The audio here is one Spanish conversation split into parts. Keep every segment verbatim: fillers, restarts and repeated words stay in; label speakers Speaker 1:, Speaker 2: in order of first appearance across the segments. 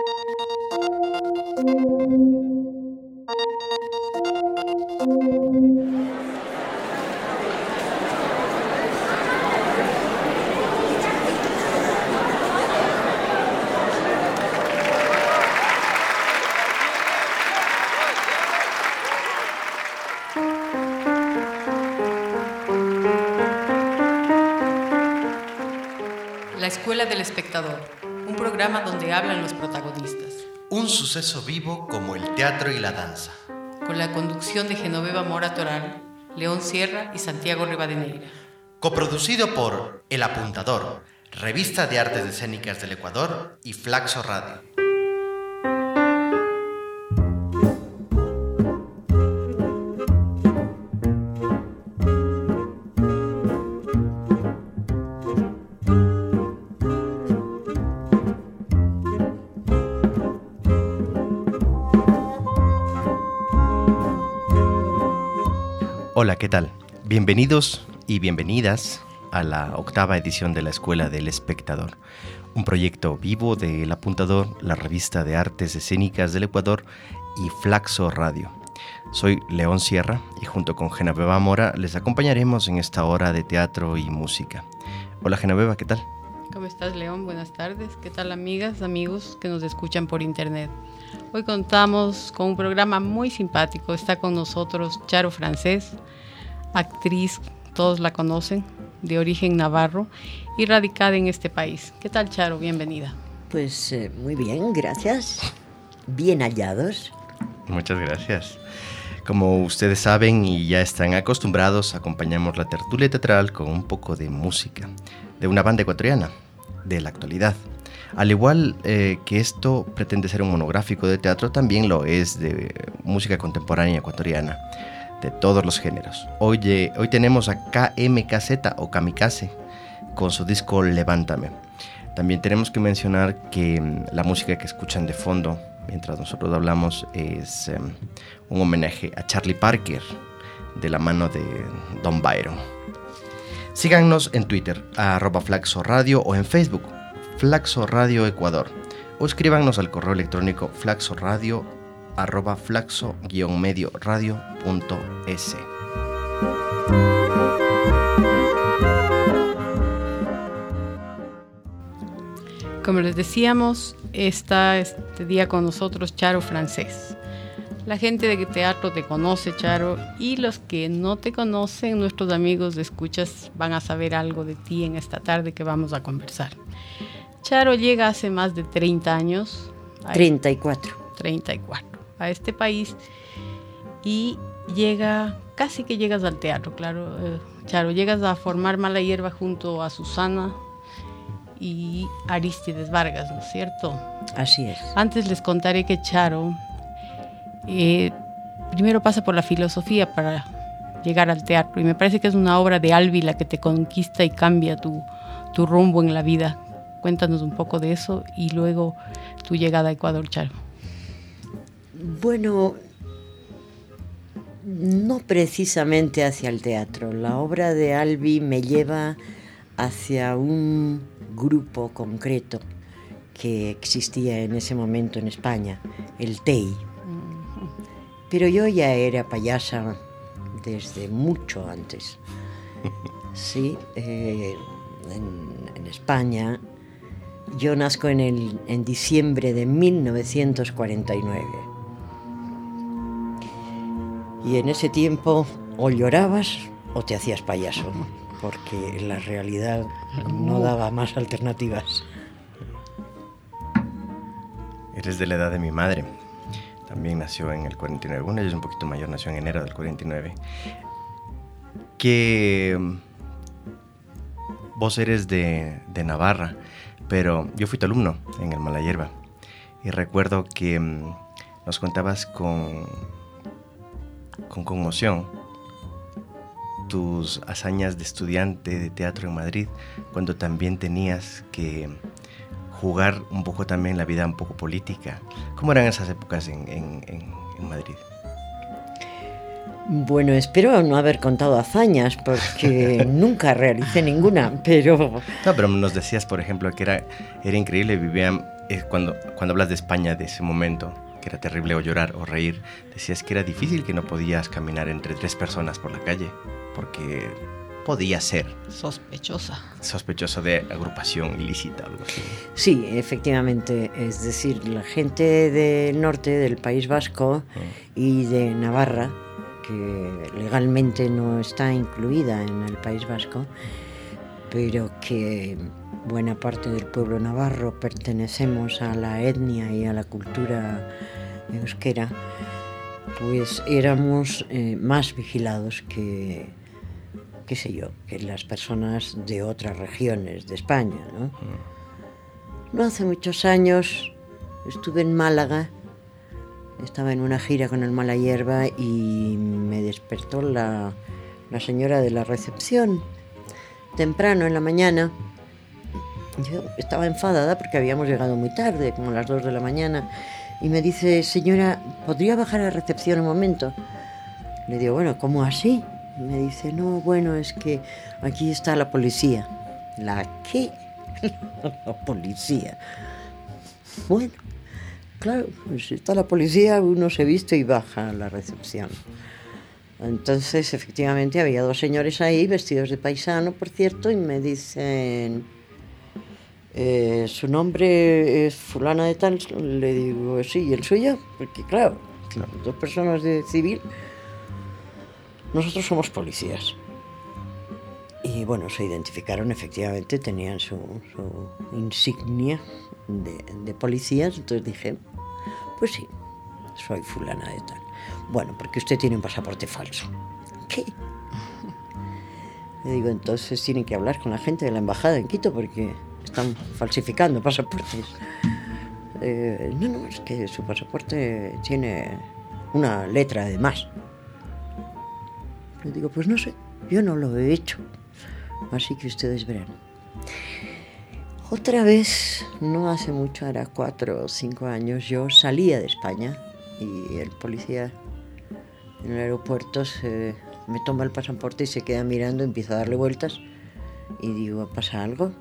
Speaker 1: La Escuela del Espectador, un programa donde hablan los protagonistas.
Speaker 2: Un suceso vivo como el teatro y la danza.
Speaker 1: Con la conducción de Genoveva Mora Toral, León Sierra y Santiago Rivadeneira.
Speaker 2: Coproducido por El Apuntador, Revista de Artes Escénicas del Ecuador y Flaxo Radio. Hola, ¿qué tal? Bienvenidos y bienvenidas a la octava edición de la Escuela del Espectador, un proyecto vivo de El Apuntador, la Revista de Artes Escénicas del Ecuador y Flaxo Radio. Soy León Sierra y junto con Genoveva Mora les acompañaremos en esta hora de teatro y música. Hola Genoveva, ¿qué tal?
Speaker 1: ¿Cómo estás, León? Buenas tardes. ¿Qué tal, amigas, amigos que nos escuchan por internet? Hoy contamos con un programa muy simpático. Está con nosotros Charo Francés, actriz, todos la conocen, de origen navarro y radicada en este país. ¿Qué tal, Charo? Bienvenida.
Speaker 3: Pues eh, muy bien, gracias. Bien hallados.
Speaker 2: Muchas gracias. Como ustedes saben y ya están acostumbrados, acompañamos la tertulia teatral con un poco de música, de una banda ecuatoriana, de la actualidad. Al igual eh, que esto pretende ser un monográfico de teatro, también lo es de música contemporánea ecuatoriana, de todos los géneros. Hoy, eh, hoy tenemos a K M K Z o Kamikaze con su disco Levántame. También tenemos que mencionar que um, la música que escuchan de fondo mientras nosotros hablamos es um, un homenaje a Charlie Parker de la mano de Don Byron. Síganos en Twitter, a arroba Flaxo Radio, o en Facebook, Flaxo Radio Ecuador, o escríbanos al correo electrónico flaxoradio arroba flaxo guion medio radio punto es.
Speaker 1: Como les decíamos, está este día con nosotros Charo Francés. La gente de teatro te conoce, Charo, y los que no te conocen, nuestros amigos de escuchas, van a saber algo de ti en esta tarde que vamos a conversar. Charo llega hace más de treinta años.
Speaker 3: treinta y cuatro.
Speaker 1: treinta y cuatro. A este país y llega, casi que llegas al teatro, claro. Eh, Charo, llegas a formar Mala Hierba junto a Susana y Arístides Vargas, ¿no es cierto?
Speaker 3: Así es.
Speaker 1: Antes les contaré que Charo eh, primero pasa por la filosofía para llegar al teatro, y me parece que es una obra de Albi la que te conquista y cambia tu, tu rumbo en la vida. Cuéntanos un poco de eso y luego tu llegada a Ecuador, Charo.
Speaker 3: Bueno, no precisamente hacia el teatro. La obra de Albi me lleva hacia un grupo concreto que existía en ese momento en España, el T E I. Pero yo ya era payasa desde mucho antes. Sí, eh, en, en España. Yo nazco en, el, en diciembre de mil novecientos cuarenta y nueve. Y en ese tiempo o llorabas o te hacías payaso, porque la realidad no daba más alternativas.
Speaker 2: Eres de la edad de mi madre. También nació en el cuarenta y nueve. Bueno, ella es un poquito mayor, nació en enero del cuarenta y nueve. Que vos eres de, de Navarra, pero yo fui tu alumno en el Mala Hierba. Y recuerdo que um, nos contabas con, con conmoción tus hazañas de estudiante de teatro en Madrid, cuando también tenías que jugar un poco también la vida un poco política. ¿Cómo eran esas épocas en, en, en, en Madrid?
Speaker 3: Bueno, espero no haber contado hazañas, porque nunca realicé ninguna, pero...
Speaker 2: No, pero nos decías, por ejemplo, que era, era increíble, vivían eh, cuando, cuando hablas de España, de ese momento, que era terrible o llorar o reír, decías que era difícil, que no podías caminar entre tres personas por la calle, porque podía ser
Speaker 1: sospechosa.
Speaker 2: Sospechoso de agrupación ilícita, algo así.
Speaker 3: Sí, efectivamente, es decir, la gente del norte, del País Vasco mm. y de Navarra, que legalmente no está incluida en el País Vasco, pero que buena parte del pueblo navarro pertenecemos a la etnia y a la cultura euskera, pues éramos eh, más vigilados que, qué sé yo, que las personas de otras regiones de España, ¿no? No hace muchos años estuve en Málaga, estaba en una gira con el Mala Hierba y me despertó la, la señora de la recepción temprano en la mañana. Yo estaba enfadada porque habíamos llegado muy tarde, como a las dos de la mañana, y me dice: señora, ¿podría bajar a la recepción un momento? Le digo: bueno, ¿cómo así? Me dice: no, bueno, es que aquí está la policía. ¿La qué? La policía. Bueno, claro, pues si está la policía, uno se viste y baja a la recepción. Entonces, efectivamente, había dos señores ahí, vestidos de paisano, por cierto, y me dicen: eh, ¿su nombre es fulana de tal? Le digo: sí, ¿y el suyo? Porque, claro, claro, dos personas de civil, nosotros somos policías. Y bueno, se identificaron, efectivamente, tenían su, su insignia de, de policías. Entonces dije: pues sí, soy fulana de tal. Bueno, porque usted tiene un pasaporte falso. ¿Qué? Le digo: entonces tienen que hablar con la gente de la embajada en Quito porque están falsificando pasaportes. Eh, no, no, es que su pasaporte tiene una letra de más. Le digo: pues no sé, yo no lo he hecho. Así que ustedes verán. Otra vez, no hace mucho, era cuatro o cinco años, yo salía de España y el policía en el aeropuerto se, me toma el pasaporte y se queda mirando, empieza a darle vueltas y digo: ¿pasa algo?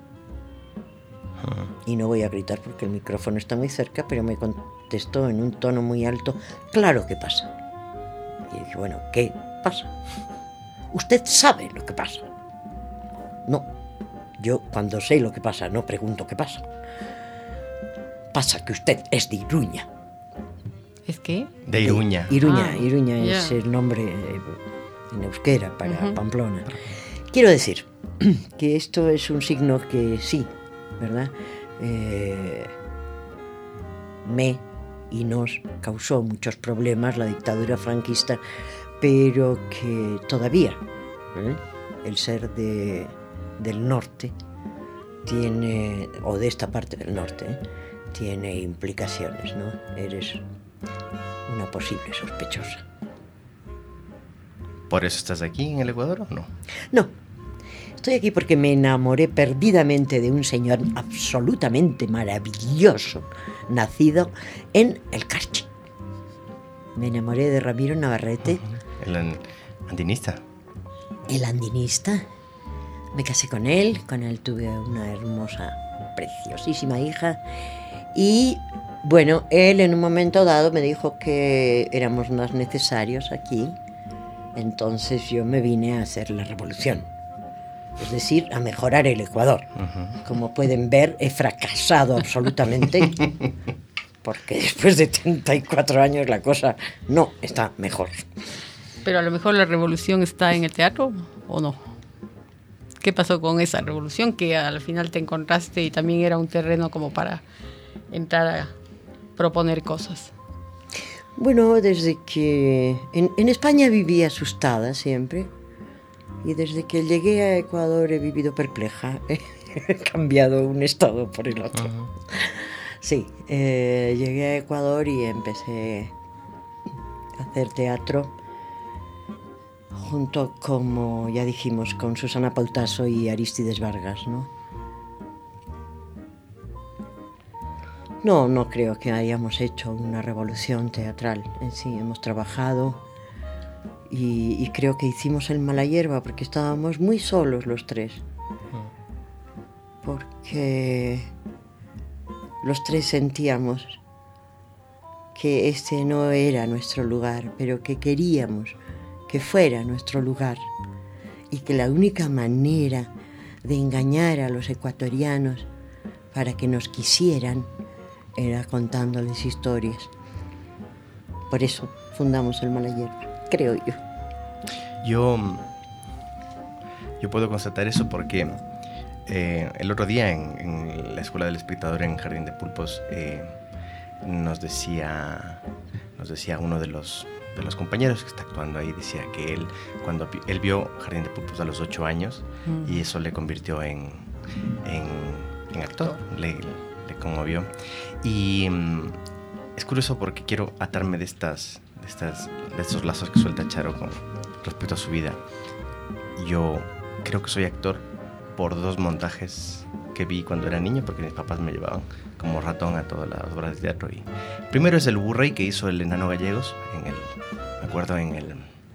Speaker 3: Y no voy a gritar porque el micrófono está muy cerca, pero me contestó en un tono muy alto: claro que pasa. Y dije: bueno, ¿qué pasa? Usted sabe lo que pasa. No, yo cuando sé lo que pasa no pregunto qué pasa. Pasa que usted es de Iruña.
Speaker 1: ¿Es qué?
Speaker 2: De Iruña.
Speaker 3: De Iruña,
Speaker 1: ah,
Speaker 3: Iruña
Speaker 1: yeah.
Speaker 3: es el nombre en euskera para uh-huh. Pamplona. Quiero decir que esto es un signo que sí, ¿verdad? Eh, me y nos causó muchos problemas la dictadura franquista, pero que todavía ¿eh? el ser de, del norte tiene, o de esta parte del norte, ¿eh? tiene implicaciones, ¿no? Eres una posible sospechosa.
Speaker 2: ¿Por eso estás aquí en el Ecuador o no?
Speaker 3: No, estoy aquí porque me enamoré perdidamente de un señor absolutamente maravilloso, nacido en el Carchi. Me enamoré de Ramiro Navarrete.
Speaker 2: Uh-huh. El andinista.
Speaker 3: El andinista. Me casé con él, con él tuve una hermosa, preciosísima hija. Y bueno, él en un momento dado me dijo que éramos más necesarios aquí. Entonces yo me vine a hacer la revolución. Es decir, a mejorar el Ecuador. Uh-huh. Como pueden ver, he fracasado absolutamente. Porque después de treinta y cuatro años la cosa no está mejor.
Speaker 1: Pero a lo mejor la revolución está en el teatro, ¿o no? ¿Qué pasó con esa revolución que al final te encontraste y también era un terreno como para entrar a proponer cosas?
Speaker 3: Bueno, desde que... En, en España viví asustada siempre. Y desde que llegué a Ecuador he vivido perpleja. He cambiado un estado por el otro. Uh-huh. Sí, eh, llegué a Ecuador y empecé a hacer teatro junto, como ya dijimos, con Susana Pautaso y Arístides Vargas, ¿no? No, no creo que hayamos hecho una revolución teatral en sí. Hemos trabajado y, y creo que hicimos el Mala Hierba porque estábamos muy solos los tres. Porque los tres sentíamos que este no era nuestro lugar, pero que queríamos que fuera nuestro lugar y que la única manera de engañar a los ecuatorianos para que nos quisieran era contándoles historias. Por eso fundamos el Mala Hierba, creo yo.
Speaker 2: Yo, yo puedo constatar eso porque eh, el otro día en, en la Escuela del Espectador en Jardín de Pulpos eh, nos decía, nos decía uno de los, de los compañeros que está actuando ahí, decía que él, cuando él vio Jardín de Pulpos a los ocho años mm. y eso le convirtió en, en, en actor, le, le conmovió. Y um, es curioso porque quiero atarme de, estas, de, estas, de estos lazos que suelta Charo con respecto a su vida. Yo creo que soy actor por dos montajes que vi cuando era niño, porque mis papás me llevaban como ratón a todas las obras de teatro. Y primero es el Burrey que hizo el Enano Gallegos, en el, me acuerdo, en el,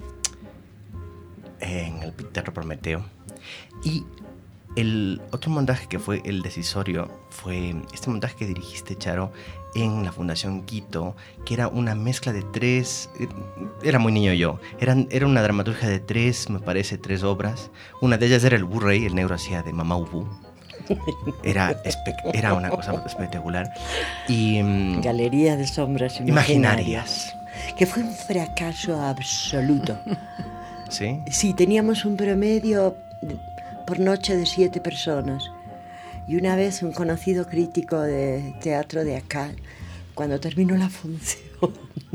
Speaker 2: en el Teatro Prometeo. Y el otro montaje que fue el decisorio fue este montaje que dirigiste, Charo, en la Fundación Quito, que era una mezcla de tres, era muy niño yo, Eran, era una dramaturgia de tres, me parece, tres obras. Una de ellas era el Burrey, el negro hacía de Mamá Ubu. Era, espe- era una cosa espectacular. Y, um,
Speaker 3: Galería de Sombras Imaginarias, imaginarias, que fue un fracaso absoluto.
Speaker 2: ¿Sí?
Speaker 3: Sí, teníamos un promedio por noche de siete personas. Y una vez un conocido crítico de teatro de acá, cuando terminó la función,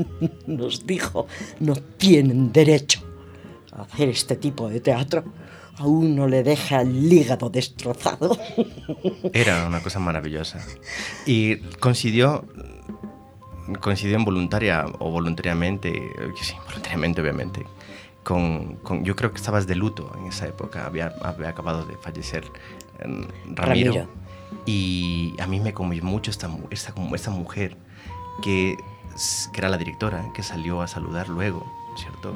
Speaker 3: nos dijo: no tienen derecho a hacer este tipo de teatro. A uno le deja el hígado destrozado.
Speaker 2: Era una cosa maravillosa. Y coincidió, coincidió involuntaria o voluntariamente, sí, voluntariamente obviamente, con, con, yo creo que estabas de luto en esa época, había, había acabado de fallecer um, Ramiro, Ramiro. Y a mí me conmovió mucho esta, esta, esta mujer que, que era la directora, que salió a saludar luego, ¿cierto?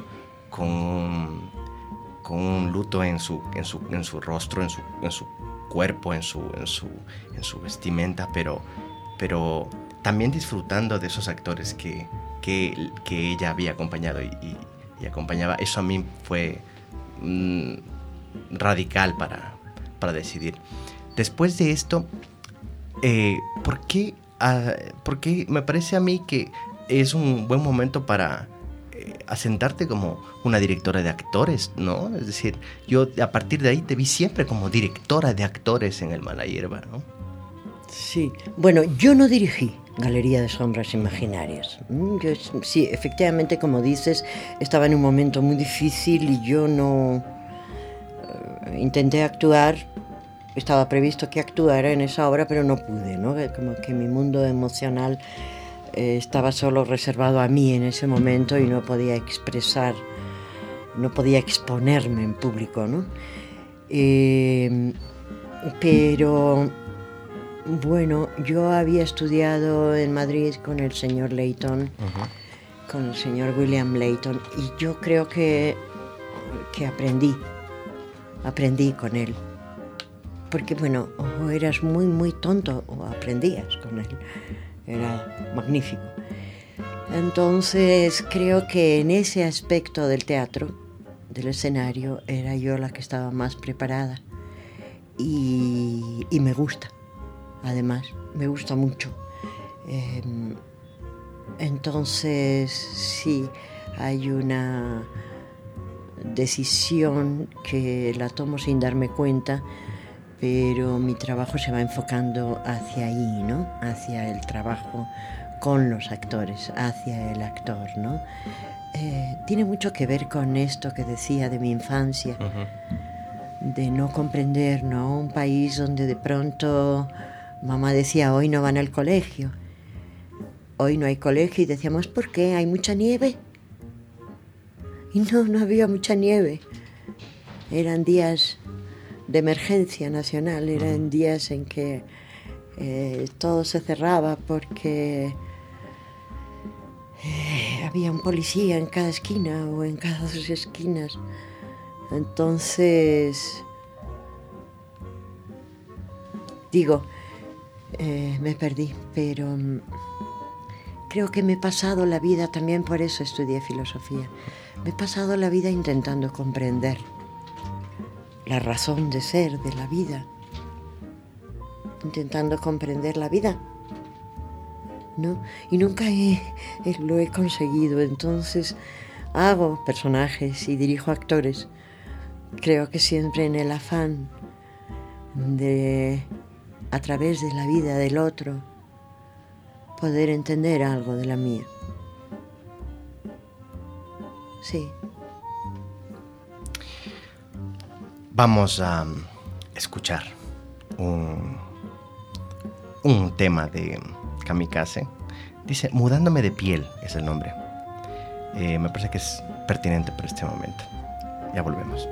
Speaker 2: Con... con un luto en su, en su, en su rostro, en su, en su cuerpo, en su, en su, en su vestimenta, pero, pero también disfrutando de esos actores que, que, que ella había acompañado y, y, y acompañaba. Eso a mí fue mm, radical para, para decidir. Después de esto, eh, ¿por qué, uh, ¿por qué me parece a mí que es un buen momento para asentarte como una directora de actores, ¿no? Es decir, yo a partir de ahí te vi siempre como directora de actores en el Mala Hierba, ¿no?
Speaker 3: Sí, bueno, yo no dirigí Galería de Sombras Imaginarias. Yo, sí, efectivamente, como dices, estaba en un momento muy difícil y yo no... Uh, intenté actuar, estaba previsto que actuara en esa obra, pero no pude, ¿no? Como que mi mundo emocional Eh, estaba solo reservado a mí en ese momento y no podía expresar, no podía exponerme en público, ¿no? Eh, pero, bueno, yo había estudiado en Madrid con el señor Leighton, uh-huh. con el señor William Leighton, y yo creo que, que aprendí, aprendí con él. Porque, bueno, o eras muy, muy tonto o aprendías con él. Era magnífico. Entonces creo que en ese aspecto del teatro, del escenario, era yo la que estaba más preparada y, y me gusta, además, me gusta mucho. Eh, entonces sí, hay una decisión que la tomo sin darme cuenta, pero mi trabajo se va enfocando hacia ahí, ¿no? Hacia el trabajo con los actores, hacia el actor, ¿no? Eh, tiene mucho que ver con esto que decía de mi infancia, uh-huh. de no comprender, ¿no? Un país donde de pronto mamá decía: hoy no van al colegio, hoy no hay colegio, y decíamos: ¿por qué? ¿Hay mucha nieve? Y no, no había mucha nieve. Eran días de emergencia nacional, eran días en que eh, todo se cerraba porque eh, había un policía en cada esquina o en cada dos esquinas. Entonces, digo, eh, me perdí, pero um, creo que me he pasado la vida, también por eso estudié filosofía, me he pasado la vida intentando comprender la razón de ser de la vida, intentando comprender la vida, ¿no? Y nunca he, he, lo he conseguido. Entonces hago personajes y dirijo actores, creo que siempre en el afán de, a través de la vida del otro, poder entender algo de la mía. Sí.
Speaker 2: Vamos a escuchar un, un tema de Kamikaze. Dice, Mudándome de piel es el nombre. Eh, me parece que es pertinente para este momento. Ya volvemos.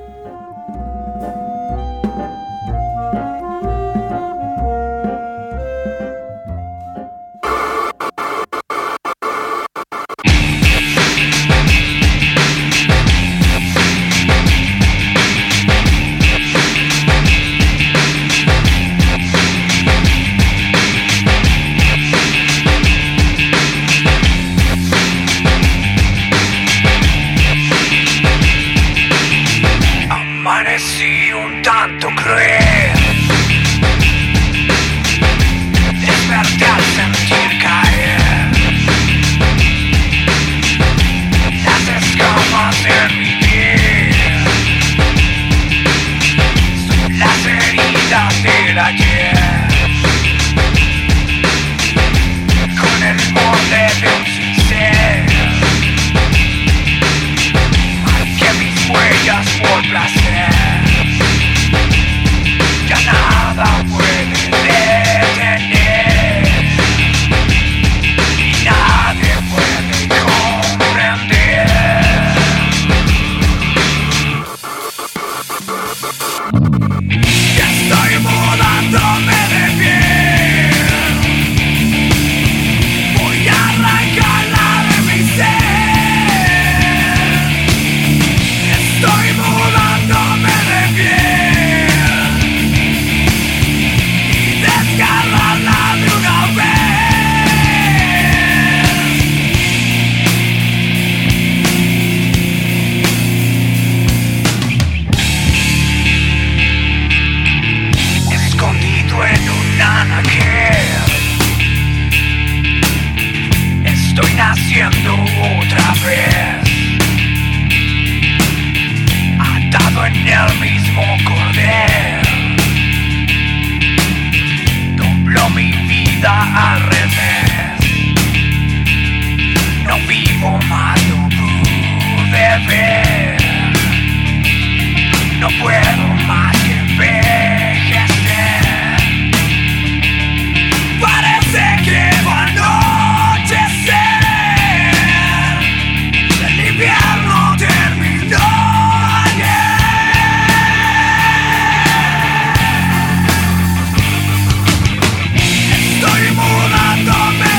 Speaker 4: Estoy mudándome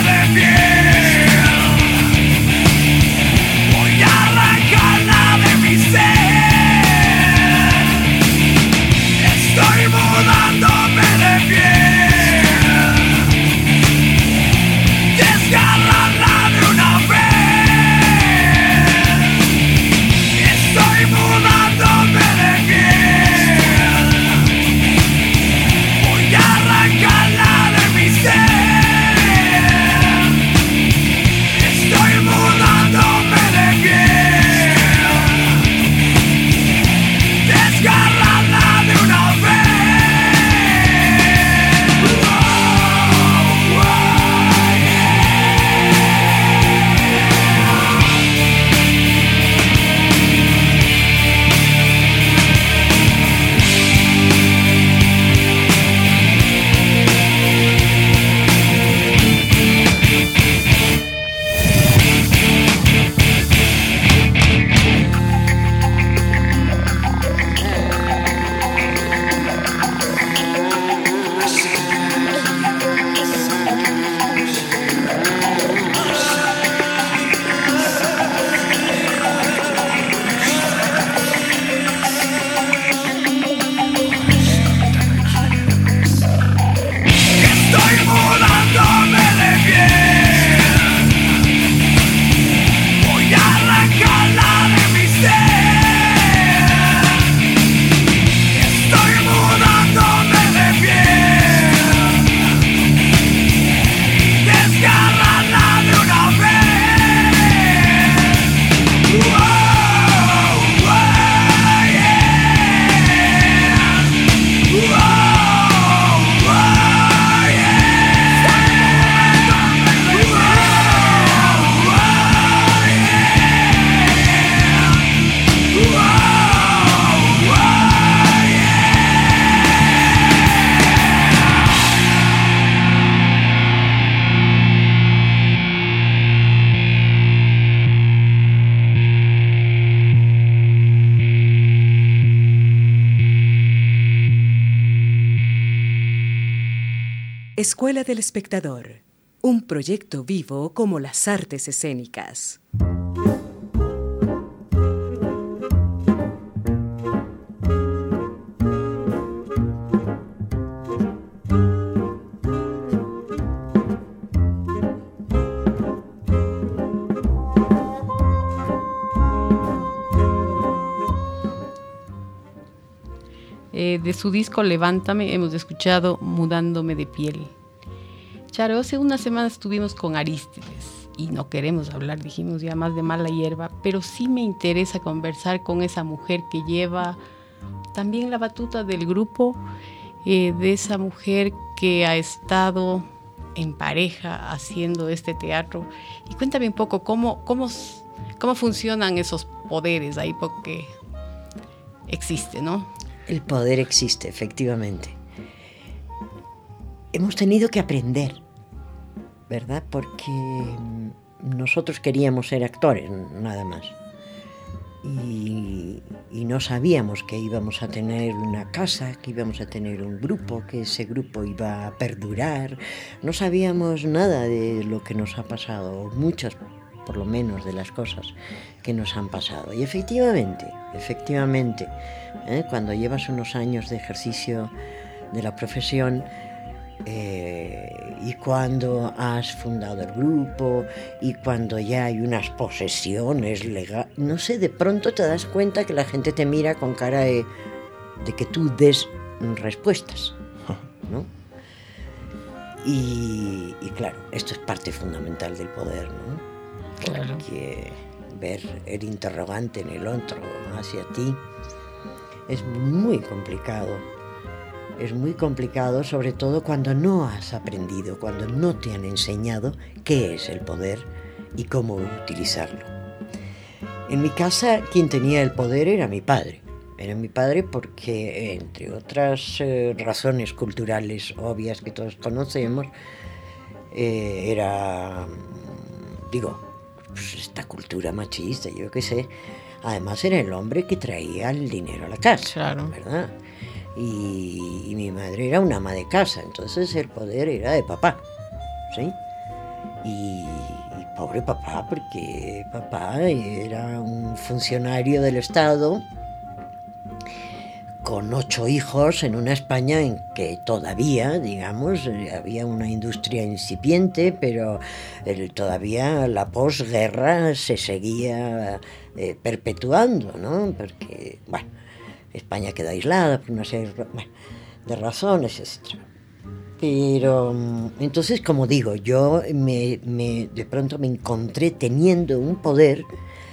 Speaker 4: Escuela del Espectador, un proyecto vivo como las artes escénicas.
Speaker 1: Eh, de su disco Levántame hemos escuchado Mudándome de piel. Charo, hace unas semanas estuvimos con Arístides y no queremos hablar, dijimos ya más de Mala Hierba, pero sí me interesa conversar con esa mujer que lleva también la batuta del grupo, eh, de esa mujer que ha estado en pareja haciendo este teatro. Y cuéntame un poco cómo, cómo, cómo funcionan esos poderes ahí, porque existe, ¿no?
Speaker 3: El poder existe, efectivamente. Hemos tenido que aprender, ¿verdad? Porque nosotros queríamos ser actores, nada más. Y, y no sabíamos que íbamos a tener una casa, que íbamos a tener un grupo, que ese grupo iba a perdurar. No sabíamos nada de lo que nos ha pasado, muchas, por lo menos, de las cosas que nos han pasado. Y efectivamente, efectivamente, ¿eh? Cuando llevas unos años de ejercicio de la profesión, eh, y cuando has fundado el grupo, y cuando ya hay unas posesiones legales, no sé, de pronto te das cuenta que la gente te mira con cara de, de que tú des respuestas, ¿no? Y, y claro, esto es parte fundamental del poder, ¿no?
Speaker 1: Claro.
Speaker 3: Porque ver el interrogante en el otro hacia ti es muy complicado. Es muy complicado, sobre todo cuando no has aprendido, cuando no te han enseñado qué es el poder y cómo utilizarlo. En mi casa, quien tenía el poder era mi padre. Era mi padre porque, entre otras eh, razones culturales obvias que todos conocemos, eh, era, digo, pues esta cultura machista, yo qué sé. Además era el hombre que traía el dinero a la casa,
Speaker 1: claro,
Speaker 3: ¿verdad? Y, y mi madre era una ama de casa, entonces el poder era de papá, ¿sí? Y, y pobre papá, porque papá era un funcionario del Estado con ocho hijos en una España en que todavía, digamos, había una industria incipiente, pero el, todavía la posguerra se seguía eh, perpetuando, ¿no? Porque, bueno, España queda aislada por una serie bueno, de razones, etcétera. Pero, entonces, como digo, yo me, me, de pronto me encontré teniendo un poder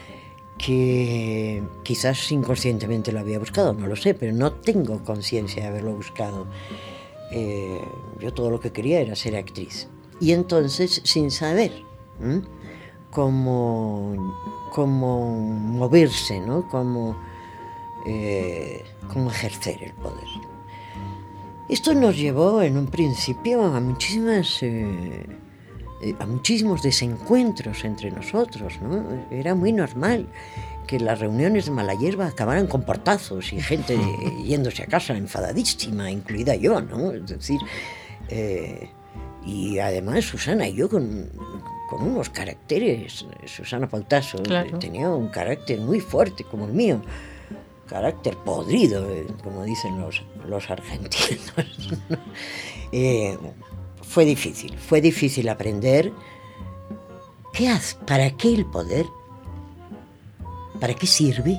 Speaker 3: que quizás inconscientemente lo había buscado, no lo sé, pero no tengo conciencia de haberlo buscado. Eh, yo todo lo que quería era ser actriz. Y entonces, sin saber ¿eh? cómo, cómo moverse, ¿no? Cómo, eh, cómo ejercer el poder. Esto nos llevó en un principio a muchísimas... Eh, a muchísimos desencuentros entre nosotros, ¿no? Era muy normal que las reuniones de Mala Hierba acabaran con portazos y gente yéndose a casa enfadadísima, incluida yo, ¿no? Es decir, eh, y además Susana y yo con, con unos caracteres, Susana Pautasso claro. tenía un carácter muy fuerte como el mío, carácter podrido, como dicen los, los argentinos, ¿no? eh, Fue difícil, fue difícil aprender qué hace, para qué el poder, para qué sirve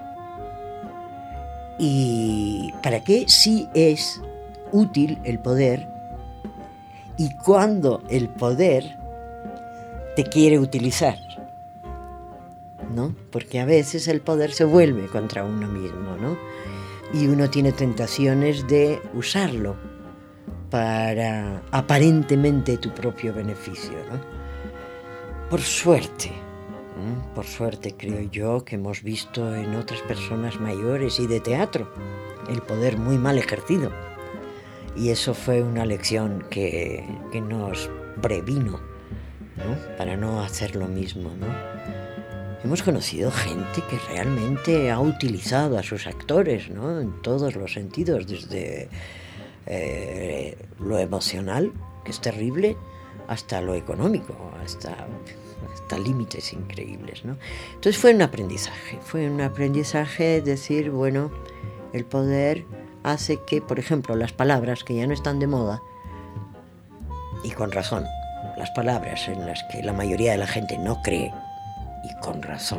Speaker 3: y para qué sí es útil el poder y cuándo el poder te quiere utilizar, ¿no? Porque a veces el poder se vuelve contra uno mismo, ¿no? Y uno tiene tentaciones de usarlo para aparentemente tu propio beneficio, ¿no? Por suerte, ¿eh? por suerte creo yo que hemos visto en otras personas mayores y de teatro el poder muy mal ejercido. Y eso fue una lección que, que nos previno, ¿no? Para no hacer lo mismo, ¿no? Hemos conocido gente que realmente ha utilizado a sus actores, ¿no? En todos los sentidos, desde... Eh, lo emocional, que es terrible, hasta lo económico, hasta, hasta límites increíbles, ¿no? Entonces fue un aprendizaje, fue un aprendizaje decir, bueno, el poder hace que, por ejemplo, las palabras que ya no están de moda, y con razón, las palabras en las que la mayoría de la gente no cree, y con razón,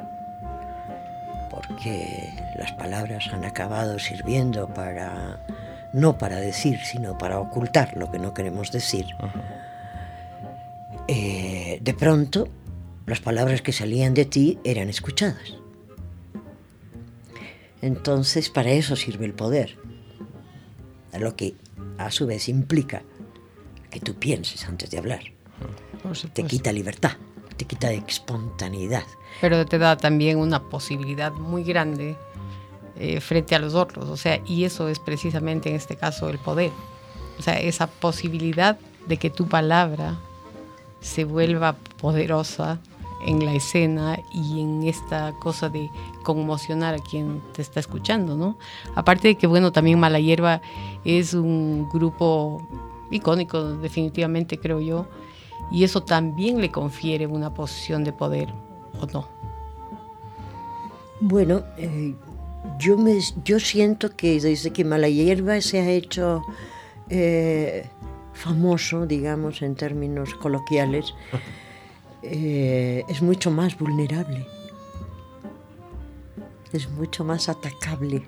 Speaker 3: porque las palabras han acabado sirviendo para, no para decir, sino para ocultar lo que no queremos decir. Uh-huh. Eh, de pronto, las palabras que salían de ti eran escuchadas. Entonces, para eso sirve el poder, lo que a su vez implica que tú pienses antes de hablar. Te quita libertad, te quita espontaneidad.
Speaker 1: Pero te da también una posibilidad muy grande eh, frente a los otros, o sea, y eso es precisamente en este caso el poder. O sea, esa posibilidad de que tu palabra se vuelva poderosa en la escena y en esta cosa de conmocionar a quien te está escuchando, ¿no? Aparte de que, bueno, también Mala Hierba es un grupo icónico, definitivamente, creo yo, y eso también le confiere una posición de poder, ¿o no?
Speaker 3: Bueno, eh, yo, me, yo siento que desde que Mala Hierba se ha hecho eh, famoso, digamos, en términos coloquiales, eh, es mucho más vulnerable, es mucho más atacable,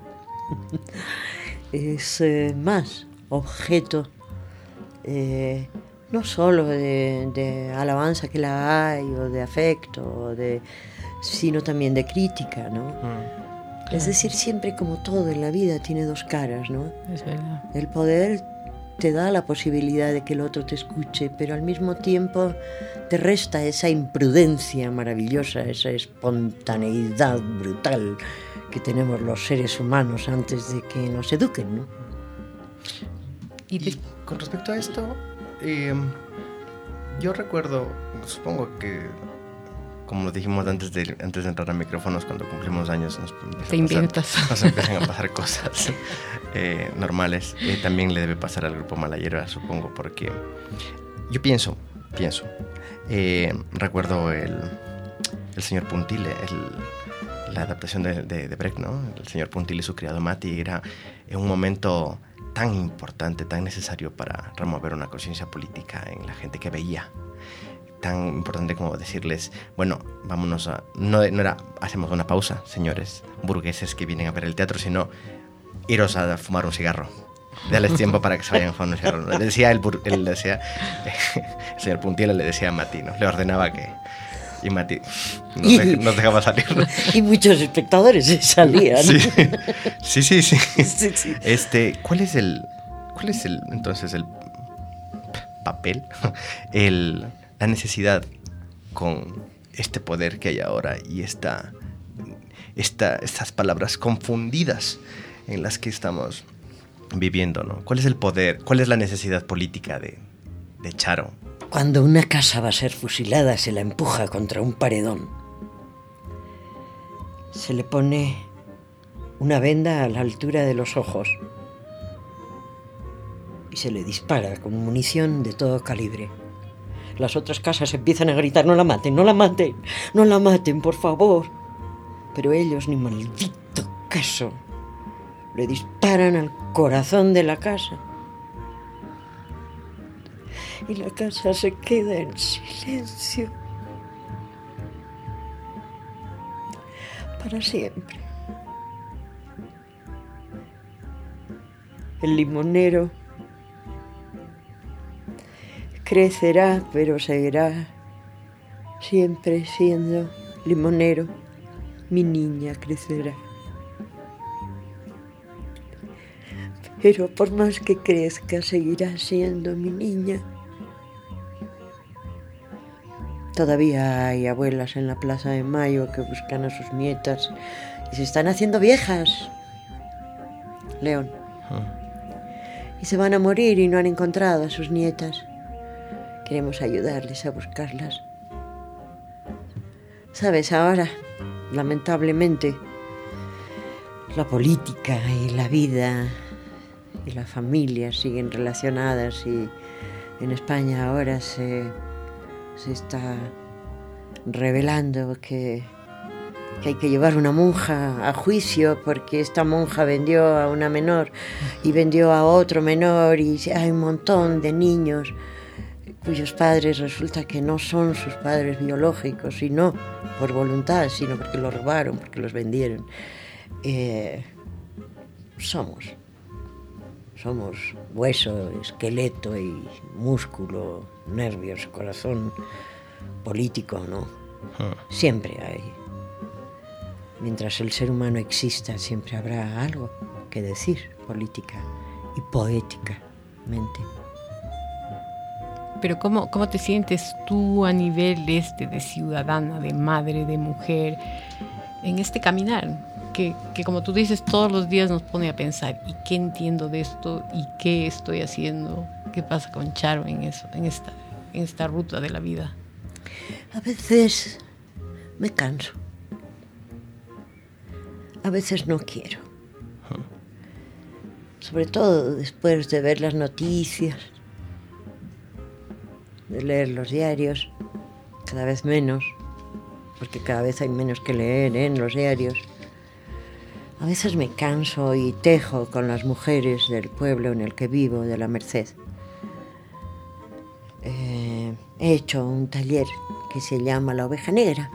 Speaker 3: es eh, más objeto, eh, no solo de, de alabanza que la hay, o de afecto, o de, sino también de crítica, ¿no? Mm, claro. Es decir, siempre, como todo en la vida, tiene dos caras, ¿no?
Speaker 1: Es verdad.
Speaker 3: El poder te da la posibilidad de que el otro te escuche, pero al mismo tiempo te resta esa imprudencia maravillosa, esa espontaneidad brutal que tenemos los seres humanos antes de que nos eduquen, ¿no?
Speaker 2: Y, y con respecto a esto, eh, yo recuerdo, supongo que, como dijimos antes de, antes de entrar a micrófonos, cuando cumplimos años nos,
Speaker 1: te inventas.
Speaker 2: Pasar, nos empiezan a pasar cosas eh, normales. Eh, también le debe pasar al grupo Mala Hierba, supongo, porque yo pienso, pienso, eh, recuerdo el, el señor Puntile, el, la adaptación de, de, de Brecht, ¿no? El señor Puntile y su criado Mati, era en un momento tan importante, tan necesario para remover una conciencia política en la gente que veía. Tan importante como decirles, bueno, vámonos a... No, no era, hacemos una pausa, señores burgueses que vienen a ver el teatro, sino iros a fumar un cigarro. Dales tiempo para que se vayan a fumar un cigarro. Le decía el, el, decía, el señor Puntiela le decía a Mati, ¿no? Le ordenaba que... Y Mati nos,
Speaker 3: y,
Speaker 2: de, nos dejaba salir.
Speaker 3: Y muchos espectadores salían.
Speaker 2: Sí, sí, sí. sí.
Speaker 3: sí, sí.
Speaker 2: Este, ¿cuál es el... ¿Cuál es el, entonces, el papel? El... La necesidad con este poder que hay ahora y esta, esta, estas palabras confundidas en las que estamos viviendo, ¿no? ¿Cuál es el poder? ¿Cuál es la necesidad política de, de Charo?
Speaker 3: Cuando una casa va a ser fusilada, se la empuja contra un paredón. Se le pone una venda a la altura de los ojos y se le dispara con munición de todo calibre. Las otras casas empiezan a gritar, no la maten, no la maten, no la maten, por favor. Pero ellos, ni maldito caso, le disparan al corazón de la casa. Y la casa se queda en silencio. Para siempre. El limonero crecerá, pero seguirá siempre siendo limonero. Mi niña crecerá. Pero por más que crezca, seguirá siendo mi niña. Todavía hay abuelas en la Plaza de Mayo que buscan a sus nietas y se están haciendo viejas, León. Y se van a morir y no han encontrado a sus nietas. Queremos ayudarles a buscarlas. Sabes, ahora, lamentablemente, la política y la vida y la familia siguen relacionadas y en España ahora se, se está revelando que, que hay que llevar una monja a juicio porque esta monja vendió a una menor y vendió a otro menor, y hay un montón de niños cuyos padres resulta que no son sus padres biológicos, y no por voluntad, sino porque los robaron, porque los vendieron. Eh, somos, somos hueso, esqueleto y músculo, nervios, corazón, político, ¿no? Siempre hay. Mientras el ser humano exista, siempre habrá algo que decir, política y poéticamente.
Speaker 1: Pero ¿cómo, cómo te sientes tú a nivel este de ciudadana, de madre, de mujer, en este caminar? Que, que como tú dices, todos los días nos pone a pensar, ¿y qué entiendo de esto? ¿Y qué estoy haciendo? ¿Qué pasa con Charo en eso, en esta, en esta ruta de la vida?
Speaker 3: A veces me canso. A veces no quiero. Sobre todo después de ver las noticias, de leer los diarios, cada vez menos, porque cada vez hay menos que leer en los diarios. A veces me canso y tejo con las mujeres del pueblo en el que vivo, de la Merced. Eh, he hecho un taller que se llama La Oveja Negra,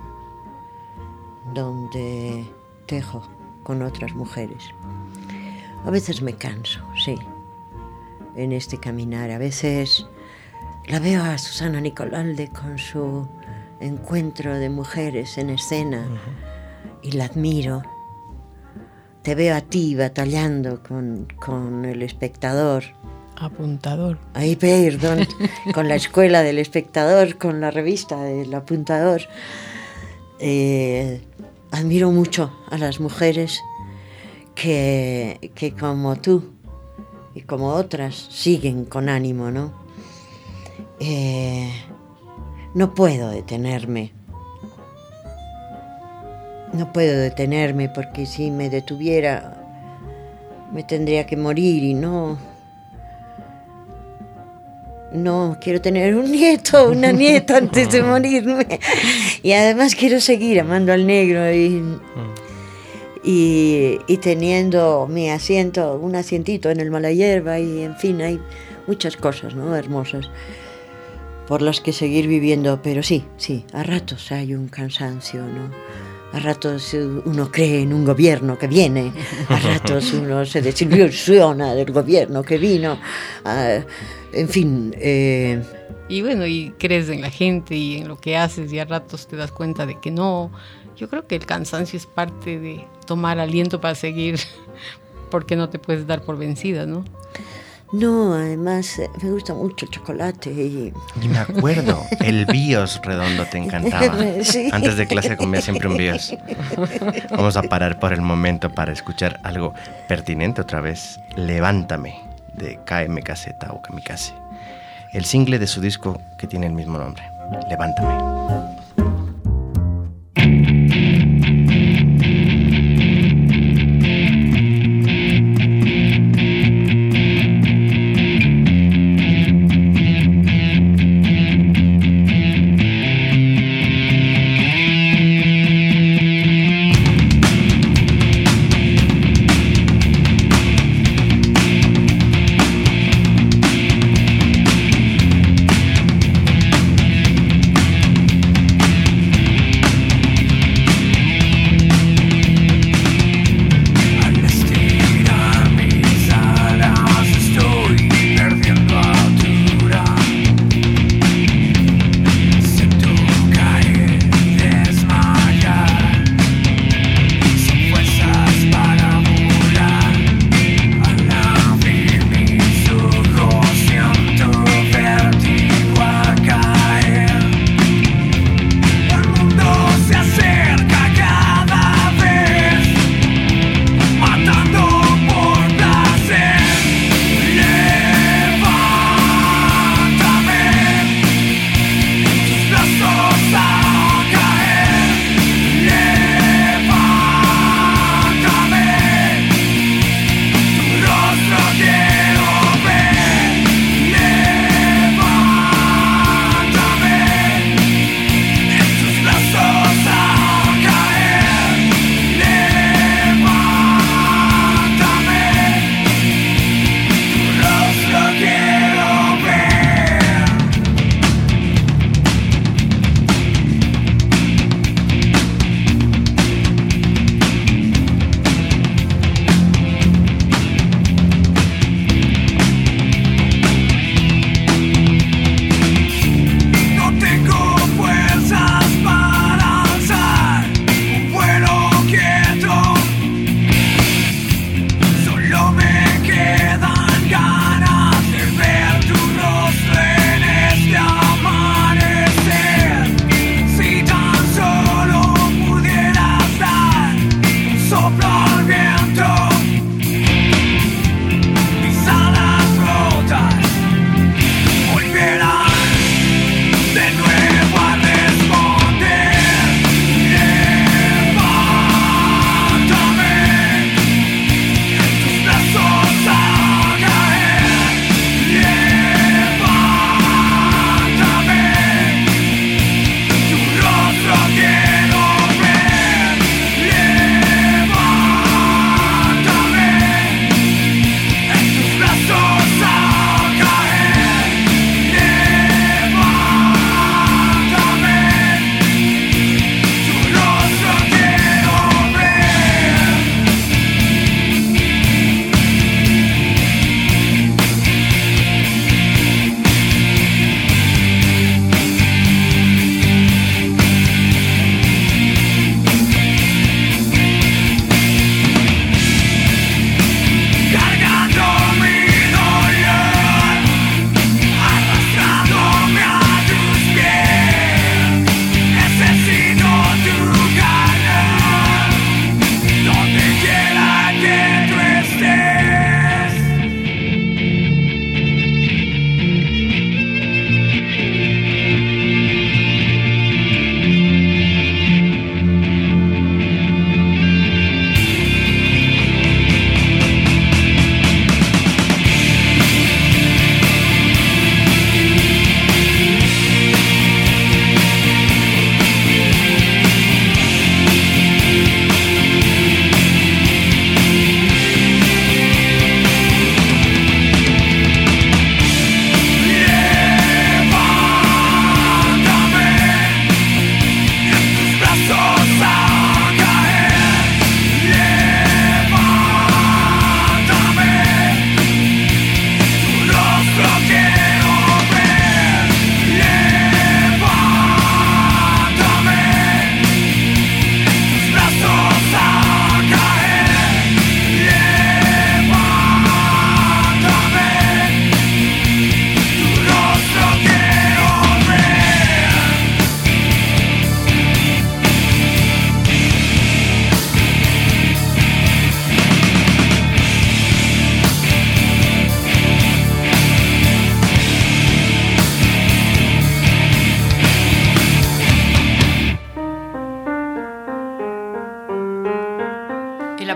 Speaker 3: donde tejo con otras mujeres. A veces me canso, sí, en este caminar. A veces la veo a Susana Nicolalde con su encuentro de mujeres en escena, uh-huh, y la admiro. Te veo a ti batallando con, con el espectador.
Speaker 1: Apuntador.
Speaker 3: Ay, perdón, con la escuela del espectador, con la revista del apuntador. Eh, admiro mucho a las mujeres que, que como tú y como otras siguen con ánimo, ¿no? Eh, no puedo detenerme. No puedo detenerme porque si me detuviera me tendría que morir y no... No, quiero tener un nieto, una nieta antes de morirme. Y además quiero seguir amando al negro y, y, y teniendo mi asiento, un asientito en el Malayerba, y en fin, hay muchas cosas, ¿no?, hermosas por las que seguir viviendo. Pero sí, sí, a ratos hay un cansancio, ¿no? A ratos uno cree en un gobierno que viene, a ratos uno se desilusiona del gobierno que vino, uh, en fin. Eh...
Speaker 1: Y bueno, y crees en la gente y en lo que haces, y a ratos te das cuenta de que no. Yo creo que el cansancio es parte de tomar aliento para seguir, porque no te puedes dar por vencida, ¿no?
Speaker 3: No, además me gusta mucho el chocolate y...
Speaker 2: Y me acuerdo, el BIOS redondo te encantaba.
Speaker 3: Sí.
Speaker 2: Antes de clase comía siempre un BIOS. Vamos a parar por el momento para escuchar algo pertinente otra vez. Levántame, de K M K Z o Kamikaze. El single de su disco que tiene el mismo nombre, Levántame.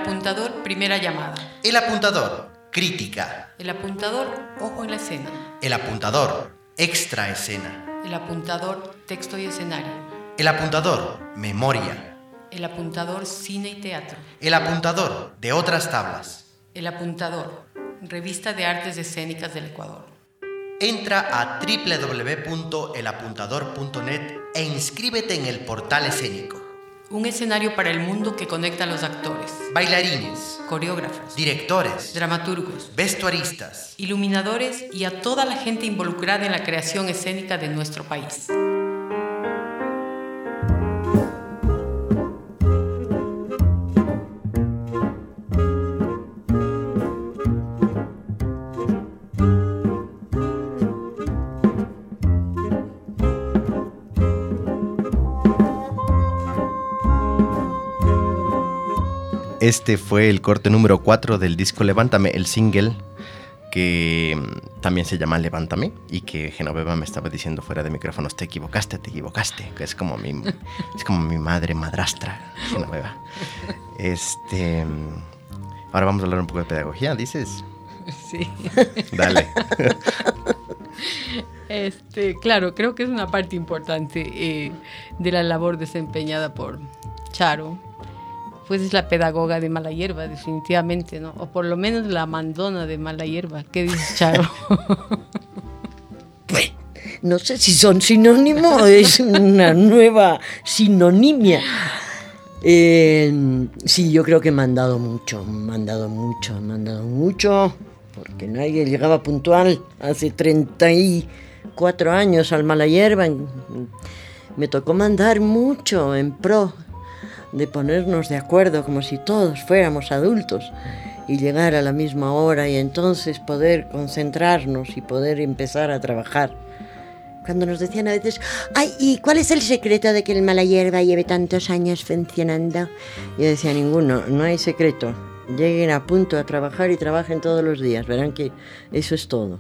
Speaker 1: apuntador, primera llamada.
Speaker 2: El apuntador, crítica.
Speaker 1: El apuntador, ojo en la escena.
Speaker 2: El apuntador, extra escena.
Speaker 1: El apuntador, texto y escenario.
Speaker 2: El apuntador, memoria.
Speaker 1: El apuntador, cine y teatro.
Speaker 2: El apuntador, de otras tablas.
Speaker 1: El apuntador, revista de artes escénicas del Ecuador.
Speaker 2: Entra a doble u doble u doble u punto el apuntador punto net e inscríbete en el portal escénico.
Speaker 1: Un escenario para el mundo que conecta a los actores,
Speaker 2: Bailarines,
Speaker 1: coreógrafos,
Speaker 2: directores,
Speaker 1: dramaturgos,
Speaker 2: vestuaristas,
Speaker 1: iluminadores y a toda la gente involucrada en la creación escénica de nuestro país.
Speaker 2: Este fue el corte número cuatro del disco Levántame, el single que también se llama Levántame y que Genoveva me estaba diciendo fuera de micrófonos, te equivocaste, te equivocaste, que es como mi, es como mi madre madrastra, Genoveva. Este, ahora vamos a hablar un poco de pedagogía, ¿dices?
Speaker 1: Sí.
Speaker 2: Dale.
Speaker 1: Este, claro, creo que es una parte importante eh, de la labor desempeñada por Charo. Pues es la pedagoga de Mala Hierba, definitivamente, ¿no? O por lo menos la mandona de Mala Hierba. ¿Qué dices, Charo?
Speaker 3: Pues, no sé si son sinónimos, es una nueva sinonimia. Eh, sí, yo creo que me han dado mucho, me han dado mucho, me han dado mucho, porque nadie llegaba puntual hace treinta y cuatro años al Mala Hierba. Me tocó mandar mucho en pro de ponernos de acuerdo como si todos fuéramos adultos y llegar a la misma hora y entonces poder concentrarnos y poder empezar a trabajar. Cuando nos decían a veces, ay, ¿y cuál es el secreto de que el Mala Hierba lleve tantos años funcionando? Yo decía, ninguno, no hay secreto. Lleguen a punto a trabajar y trabajen todos los días, verán que eso es todo.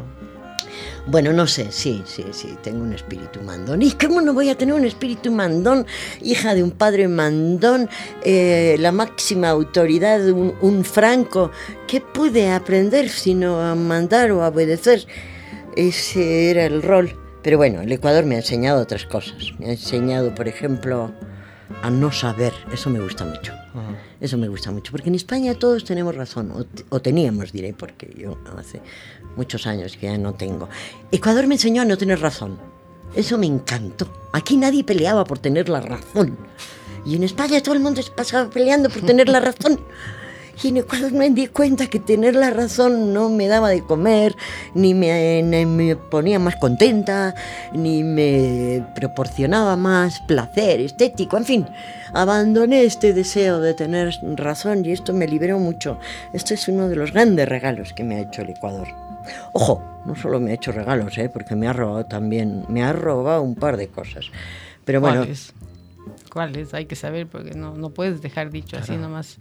Speaker 3: Bueno, no sé, sí, sí, sí, tengo un espíritu mandón. ¿Y cómo no voy a tener un espíritu mandón? Hija de un padre mandón, eh, la máxima autoridad, un, un franco. ¿Qué pude aprender sino a mandar o a obedecer? Ese era el rol. Pero bueno, el Ecuador me ha enseñado otras cosas. Me ha enseñado, por ejemplo, a no saber. Eso me gusta mucho. Uh-huh. Eso me gusta mucho. Porque en España todos tenemos razón. O, t- o teníamos, diré, porque yo hace muchos años que ya no tengo. Ecuador me enseñó a no tener razón. Eso me encantó. Aquí nadie peleaba por tener la razón. Y en España todo el mundo se pasaba peleando por tener la razón. Y en Ecuador me di cuenta que tener la razón no me daba de comer, ni me, ni me ponía más contenta, ni me proporcionaba más placer estético, en fin. Abandoné este deseo de tener razón y esto me liberó mucho. Este es uno de los grandes regalos que me ha hecho el Ecuador. Ojo, no solo me ha hecho regalos, ¿eh? Porque me ha robado también, me ha robado un par de cosas. Pero bueno.
Speaker 1: ¿Cuáles? ¿Cuáles? Hay que saber porque no, no puedes dejar dicho claro. Así nomás.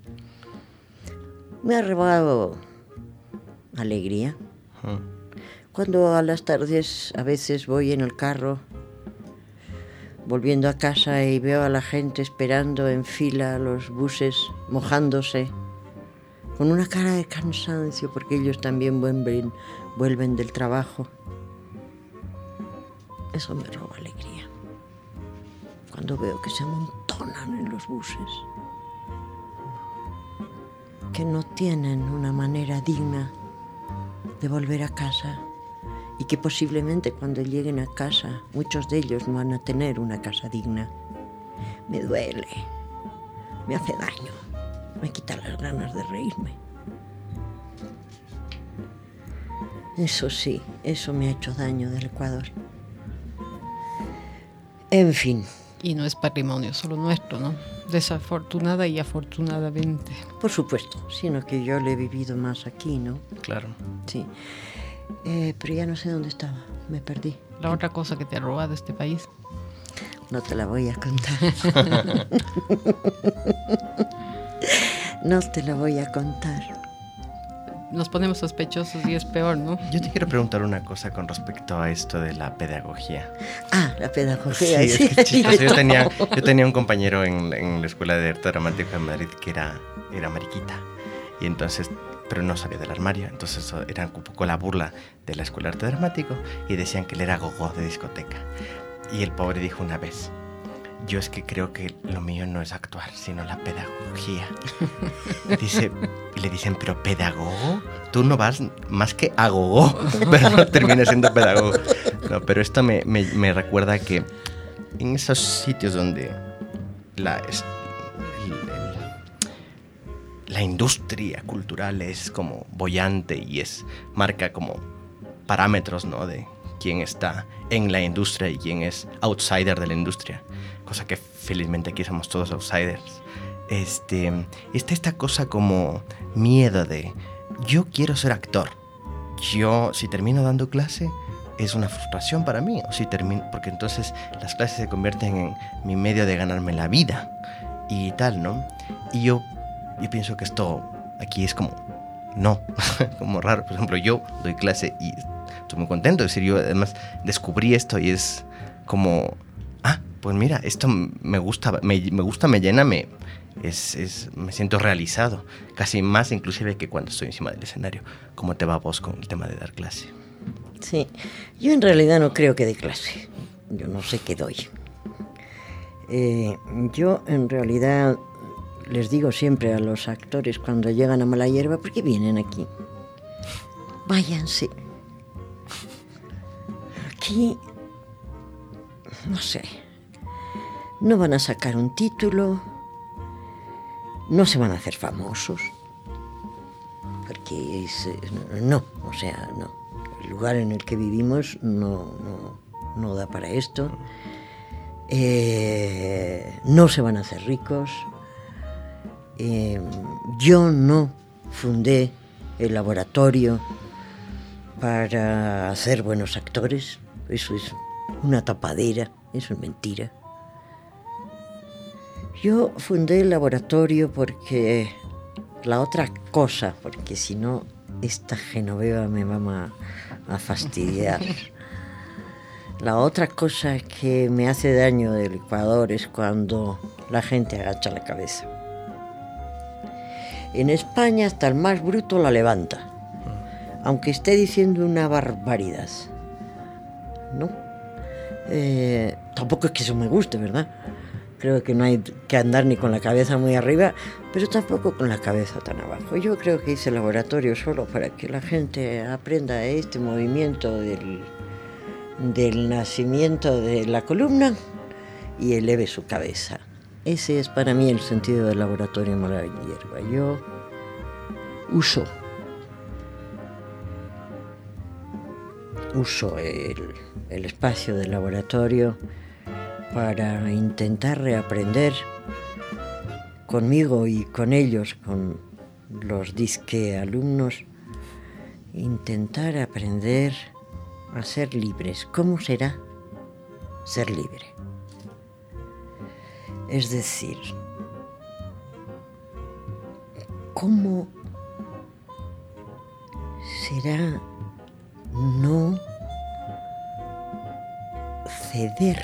Speaker 3: Me ha robado alegría. Uh-huh. Cuando a las tardes a veces voy en el carro volviendo a casa y veo a la gente esperando en fila los buses, mojándose, con una cara de cansancio porque ellos también vuelven, vuelven del trabajo. Eso me roba alegría. Cuando veo que se amontonan en los buses, que no tienen una manera digna de volver a casa y que posiblemente cuando lleguen a casa muchos de ellos no van a tener una casa digna. Me duele, me hace daño, me quita las ganas de reírme. Eso sí, eso me ha hecho daño del Ecuador. En fin.
Speaker 1: Y no es patrimonio solo nuestro, ¿no? Desafortunada y afortunadamente.
Speaker 3: Por supuesto, sino que yo lo he vivido más aquí, ¿no?
Speaker 2: Claro.
Speaker 3: Sí. Eh, pero ya no sé dónde estaba, me perdí.
Speaker 1: La otra cosa que te ha robado este país.
Speaker 3: No te la voy a contar. No te la voy a contar.
Speaker 1: nos ponemos sospechosos y es peor, ¿no?
Speaker 2: Yo te quiero preguntar una cosa con respecto a esto de la pedagogía.
Speaker 3: Ah, la pedagogía.
Speaker 2: Sí,
Speaker 3: sí.
Speaker 2: es que es chistoso. Yo tenía, yo tenía un compañero en, en la Escuela de Arte Dramático de Madrid que era, era mariquita. Y entonces, pero no salía del armario. Entonces eso era un poco la burla de la Escuela de Arte Dramático y decían que él era gogó de discoteca. Y el pobre dijo una vez: yo es que creo que lo mío no es actuar, sino la pedagogía. Dice, y le dicen, pero pedagogo, tú no vas más que a gogó, pero no terminas siendo pedagogo. No, pero esto me, me, me recuerda que en esos sitios donde la, es, el, el, la industria cultural es como boyante y es marca como parámetros, ¿no?, de quién está en la industria y quién es outsider de la industria, cosa que felizmente aquí somos todos outsiders. Este, está esta cosa como miedo de yo quiero ser actor, yo si termino dando clase es una frustración para mí, o si termino, porque entonces las clases se convierten en mi medio de ganarme la vida y tal, ¿no? Y yo, yo pienso que esto aquí es como no, como raro. Por ejemplo, yo doy clase y estoy muy contento. Es decir, yo además descubrí esto y es como, ah, pues mira, esto me gusta, me, me gusta, me llena, me, es, es, me siento realizado. Casi más inclusive que cuando estoy encima del escenario. ¿Cómo te va a vos con el tema de dar clase?
Speaker 3: Sí, yo en realidad no creo que dé clase. Yo no sé qué doy. Eh, yo en realidad les digo siempre a los actores cuando llegan a Mala Hierba, ¿por qué vienen aquí? Váyanse. Aquí, no sé, no van a sacar un título, no se van a hacer famosos, porque es, no, o sea, no. El lugar en el que vivimos no, no, no da para esto. Eh, no se van a hacer ricos. Eh, yo no fundé el laboratorio para hacer buenos actores. Eso es una tapadera, eso es mentira. Yo fundé el laboratorio porque la otra cosa, porque si no, esta Genoveva me va a, a fastidiar. La otra cosa que me hace daño del Ecuador es cuando la gente agacha la cabeza. En España hasta el más bruto la levanta, aunque esté diciendo una barbaridad, ¿no? Eh, tampoco es que eso me guste, ¿verdad? Creo que no hay que andar ni con la cabeza muy arriba, pero tampoco con la cabeza tan abajo. Yo creo que hice el laboratorio solo para que la gente aprenda este movimiento del, del nacimiento de la columna y eleve su cabeza. Ese es para mí el sentido del laboratorio Mala Hierba. Yo uso, uso el, el espacio del laboratorio para intentar reaprender conmigo y con ellos, con los disque alumnos, intentar aprender a ser libres. ¿Cómo será ser libre? Es decir, ¿cómo será no ceder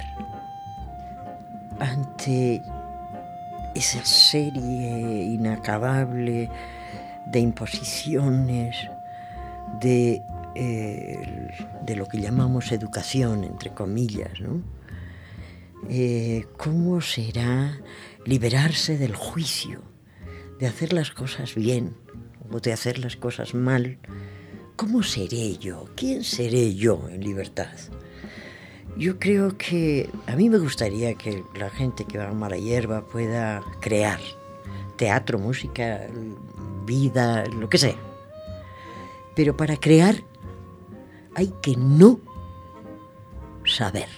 Speaker 3: ante esa serie inacabable de imposiciones, de, eh, de lo que llamamos educación, entre comillas, ¿no? Eh, ¿Cómo será liberarse del juicio, de hacer las cosas bien o de hacer las cosas mal? ¿Cómo seré yo? ¿Quién seré yo en libertad? Yo creo que a mí me gustaría que la gente que va a Mala Hierba pueda crear teatro, música, vida, lo que sea. Pero para crear hay que no saber.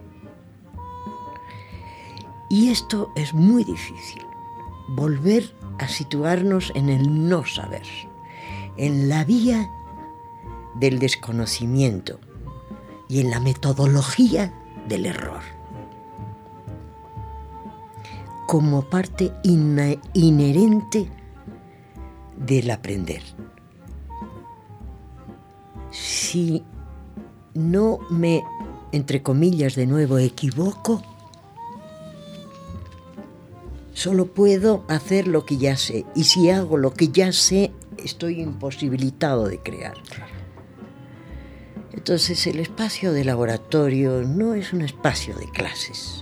Speaker 3: Y esto es muy difícil, volver a situarnos en el no saber, en la vía del desconocimiento y en la metodología del error, como parte in- inherente del aprender. si no me, entre comillas, de nuevo, equivoco, solo puedo hacer lo que ya sé. Y si hago lo que ya sé, estoy imposibilitado de crear. Entonces, el espacio de laboratorio no es un espacio de clases.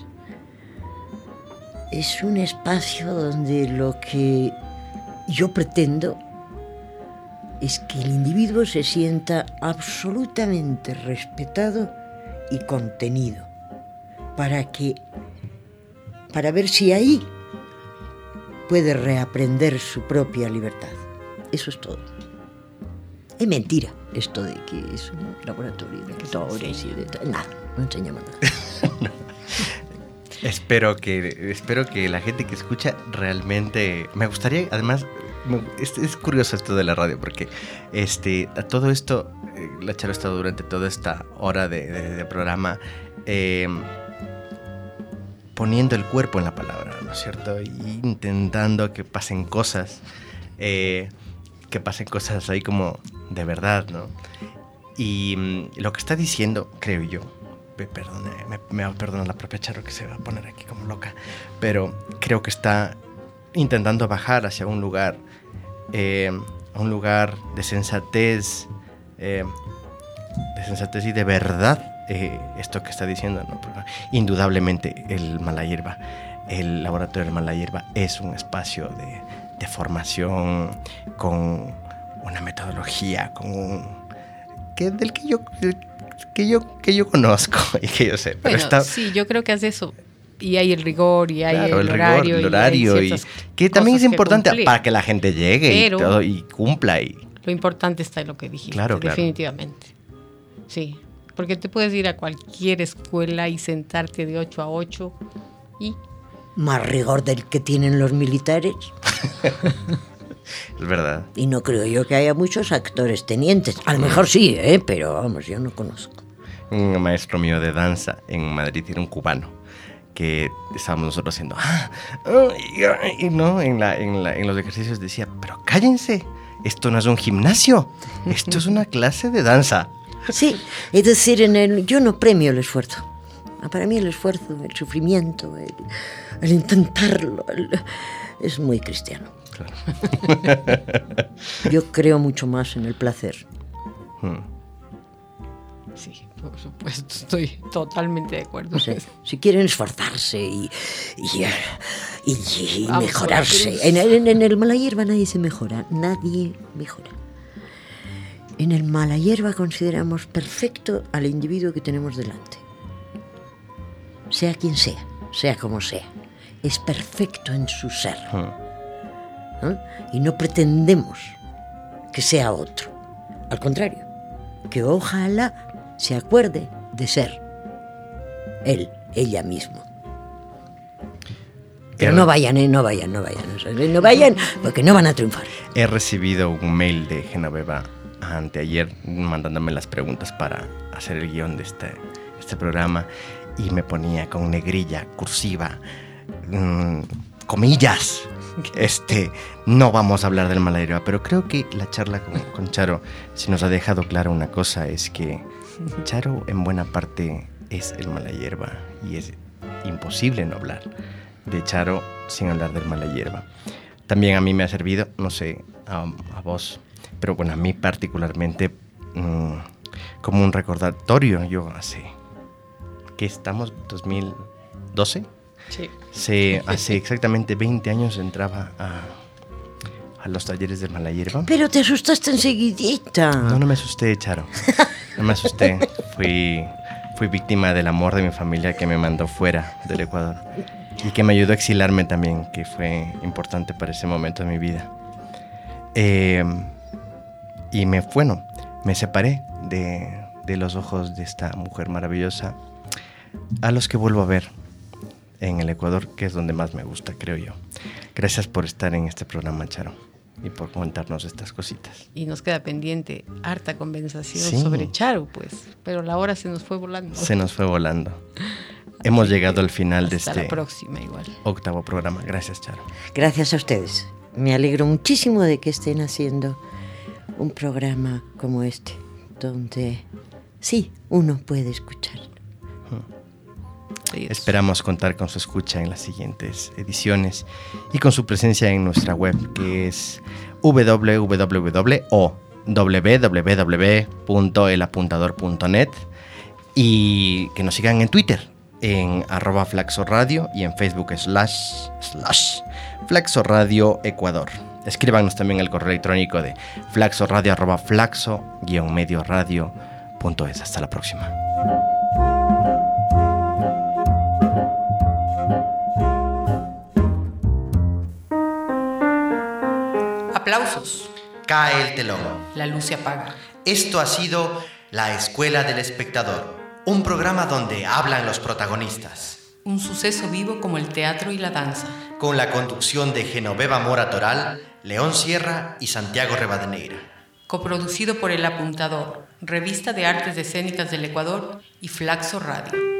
Speaker 3: Es un espacio donde lo que yo pretendo es que el individuo se sienta absolutamente respetado y contenido, para que, para ver si ahí puede reaprender su propia libertad. Eso es todo. Es mentira esto de que es un laboratorio de actores y de tal. Nada, no enseñamos nada.
Speaker 2: No. Espero que, espero que la gente que escucha realmente... Me gustaría, además, me, es, es curioso esto de la radio, porque este, a todo esto, eh, la Charo ha estado durante toda esta hora de, de, de programa eh, poniendo el cuerpo en la palabra, ¿no es cierto? Y intentando que pasen cosas, eh, que pasen cosas ahí como de verdad, ¿no? Y mm, lo que está diciendo, creo yo, Perdone, me, me va a perdonar la propia Charo que se va a poner aquí como loca, pero creo que está intentando bajar hacia un lugar, eh, un lugar de sensatez, eh, de sensatez y de verdad, eh, esto que está diciendo, ¿no? Porque indudablemente el Mala Hierba, el laboratorio del Mala Hierba es un espacio de, de formación con una metodología, con un, que, del que yo... Que yo, que yo conozco y que yo sé. Pero
Speaker 1: bueno,
Speaker 2: está...
Speaker 1: sí, yo creo que hace eso. Y hay el rigor, y hay
Speaker 2: claro,
Speaker 1: el,
Speaker 2: el
Speaker 1: horario.
Speaker 2: Rigor, el horario y, y que también es importante que para que la gente llegue pero, y, todo, y cumpla. Y...
Speaker 1: Lo importante está en lo que dijiste,
Speaker 2: claro, claro.
Speaker 1: definitivamente. Sí, porque te puedes ir a cualquier escuela y sentarte de ocho a ocho y...
Speaker 3: Más rigor del que tienen los militares.
Speaker 2: Es verdad.
Speaker 3: Y no creo yo que haya muchos actores tenientes. A lo mejor sí, ¿eh? Pero vamos, yo no conozco.
Speaker 2: Un maestro mío de danza en Madrid era un cubano que estábamos nosotros haciendo ah, ah, y, y no en, la, en, la, en los ejercicios decía, pero cállense, esto no es un gimnasio, esto es una clase de danza.
Speaker 3: Sí, es decir, en el, yo no premio el esfuerzo. Para mí el esfuerzo, el sufrimiento, el, el intentarlo, el, es muy cristiano. Claro. Yo creo mucho más en el placer.
Speaker 2: Hmm.
Speaker 1: Sí, por supuesto, estoy totalmente de acuerdo.
Speaker 3: O sea, si quieren esforzarse y, y, y, y mejorarse. En, en, en el Mala Hierba nadie se mejora, nadie mejora. En el Mala Hierba consideramos perfecto al individuo que tenemos delante. Sea quien sea, sea como sea. Es perfecto en su ser. Hmm. ¿Eh? Y no pretendemos que sea otro. Al contrario, que ojalá se acuerde de ser él, ella mismo. Pero no vayan, ¿eh? no vayan, no vayan, no vayan, porque no van a triunfar.
Speaker 2: He recibido un mail de Genoveva anteayer mandándome las preguntas para hacer el guión de este, este programa y me ponía con negrilla, cursiva, mmm, comillas. Este, no vamos a hablar del Mala Hierba, pero creo que la charla con, con Charo sí nos ha dejado clara una cosa, es que Charo en buena parte es el Mala Hierba y es imposible no hablar de Charo sin hablar del Mala Hierba. También a mí me ha servido, no sé, a, a vos, pero bueno, a mí particularmente mmm, como un recordatorio. Yo hace, ¿qué estamos? ¿dos mil doce?
Speaker 1: Sí.
Speaker 2: Se, hace exactamente veinte años entraba a, a los talleres del Mala Hierba.
Speaker 3: Pero te asustaste enseguidita.
Speaker 2: No, no me asusté, Charo. No me asusté. Fui, fui víctima del amor de mi familia que me mandó fuera del Ecuador y que me ayudó a exilarme también, que fue importante para ese momento de mi vida. Eh, y me, bueno, me separé de, de los ojos de esta mujer maravillosa a los que vuelvo a ver en el Ecuador, que es donde más me gusta, creo yo. Gracias por estar en este programa, Charo, y por contarnos estas cositas.
Speaker 1: Y nos queda pendiente harta conversación
Speaker 2: sí.
Speaker 1: sobre Charo, pues, pero la hora se nos fue volando.
Speaker 2: Se nos fue volando. Hemos
Speaker 1: Así
Speaker 2: llegado al final de este
Speaker 1: la próxima, igual.
Speaker 2: octavo programa. Gracias, Charo.
Speaker 3: Gracias a ustedes. Me alegro muchísimo de que estén haciendo un programa como este, donde sí, uno puede escuchar.
Speaker 2: Sí, esperamos contar con su escucha en las siguientes ediciones y con su presencia en nuestra web, que es w w w punto el apuntador punto net, y que nos sigan en Twitter en arroba Flaxo Radio y en Facebook slash, slash Flaxo Radio Ecuador. Escríbanos también el correo electrónico de flaxoradio arroba flaxo guion medio radio punto es. Hasta la próxima.
Speaker 1: Aplausos.
Speaker 2: Cae el telón.
Speaker 1: La luz se apaga.
Speaker 2: Esto ha sido La Escuela del Espectador, un programa donde hablan los protagonistas.
Speaker 1: Un suceso vivo como el teatro y la danza.
Speaker 2: Con la conducción de Genoveva Mora Toral, León Sierra y Santiago Rivadeneira.
Speaker 1: Coproducido por El Apuntador, Revista de Artes Escénicas del Ecuador y Flaxo Radio.